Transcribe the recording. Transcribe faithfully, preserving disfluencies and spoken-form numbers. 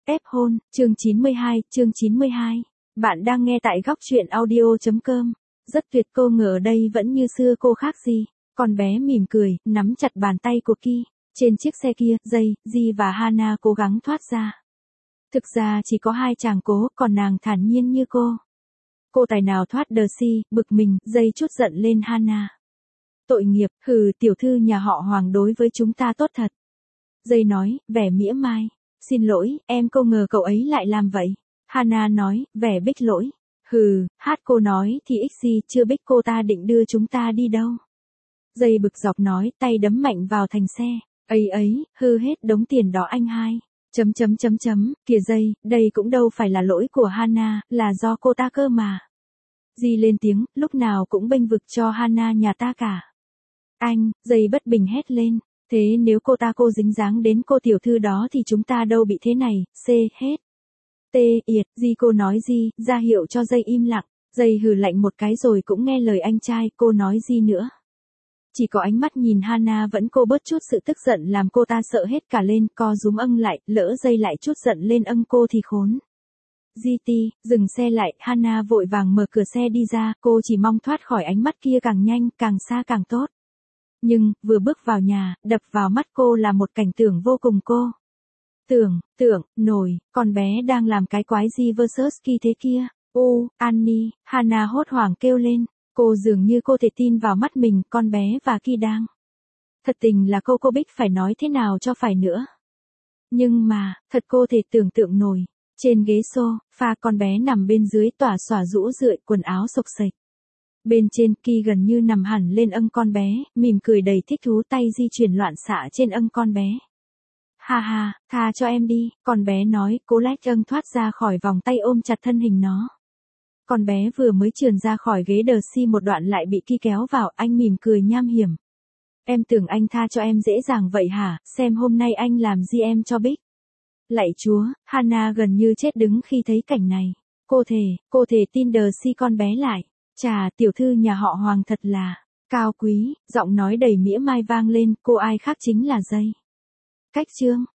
Ép hôn, chương chín mươi hai, chương chín mươi hai. Bạn đang nghe tại góc truyện audio chấm com. Rất tuyệt, cô ngờ ở đây vẫn như xưa, cô khác gì. Con bé mỉm cười, nắm chặt bàn tay của Ki. Trên chiếc xe kia, Jay, Ji và Hana cố gắng thoát ra. Thực ra chỉ có hai chàng cố, còn nàng thản nhiên như cô. Cô tài nào thoát đờ si, bực mình, Jay chút giận lên Hana. Tội nghiệp, hừ, tiểu thư nhà họ Hoàng đối với chúng ta tốt thật. Jay nói, vẻ mỉa mai. Xin lỗi, em cô ngờ cậu ấy lại làm vậy. Hana nói, vẻ bích lỗi. Hừ, hát cô nói thì ích chưa biết cô ta định đưa chúng ta đi đâu. Jay bực dọc nói, tay đấm mạnh vào thành xe. Ấy ấy, hư hết đống tiền đó anh hai. Chấm chấm chấm chấm, kìa Jay, đây cũng đâu phải là lỗi của Hana, là do cô ta cơ mà. Ji lên tiếng, lúc nào cũng bênh vực cho Hana nhà ta cả. Anh, Jay bất bình hét lên. Thế nếu cô ta cô dính dáng đến cô tiểu thư đó thì chúng ta đâu bị thế này, c hết. T yệt, Di cô nói gì, ra hiệu cho Jay im lặng. Jay hừ lạnh một cái rồi cũng nghe lời anh trai, cô nói gì nữa. Chỉ có ánh mắt nhìn Hana vẫn cô bớt chút sự tức giận làm cô ta sợ hết cả lên, co rúm âng lại, lỡ Jay lại chút giận lên âng cô thì khốn. giê tê, dừng xe lại, Hana vội vàng mở cửa xe đi ra, cô chỉ mong thoát khỏi ánh mắt kia càng nhanh, càng xa càng tốt. Nhưng, vừa bước vào nhà, đập vào mắt cô là một cảnh tượng vô cùng cô. Tưởng, tưởng, nổi, con bé đang làm cái quái gì versus Ki thế kia. Ô, Annie, Hana hốt hoảng kêu lên. Cô dường như cô thể tin vào mắt mình, con bé và Ki đang. Thật tình là cô cô Bích phải nói thế nào cho phải nữa. Nhưng mà, thật cô thể tưởng tượng nổi. Trên ghế sofa, con bé nằm bên dưới tỏa xòa rũ rượi, quần áo xộc xệch. Bên trên, Ki gần như nằm hẳn lên âng con bé, mỉm cười đầy thích thú, tay di chuyển loạn xạ trên âng con bé. Ha ha, tha cho em đi, con bé nói, cố lách âng thoát ra khỏi vòng tay ôm chặt thân hình nó. Con bé vừa mới trườn ra khỏi ghế đờ si một đoạn lại bị Ki kéo vào, anh mỉm cười nham hiểm. Em tưởng anh tha cho em dễ dàng vậy hả, xem hôm nay anh làm gì em cho Bích. Lạy Chúa, Hana gần như chết đứng khi thấy cảnh này. Cô thề, cô thề tin đờ si con bé lại. Chà, tiểu thư nhà họ Hoàng thật là cao quý, giọng nói đầy mỉa mai vang lên, cô ai khác chính là Jay. Cách chương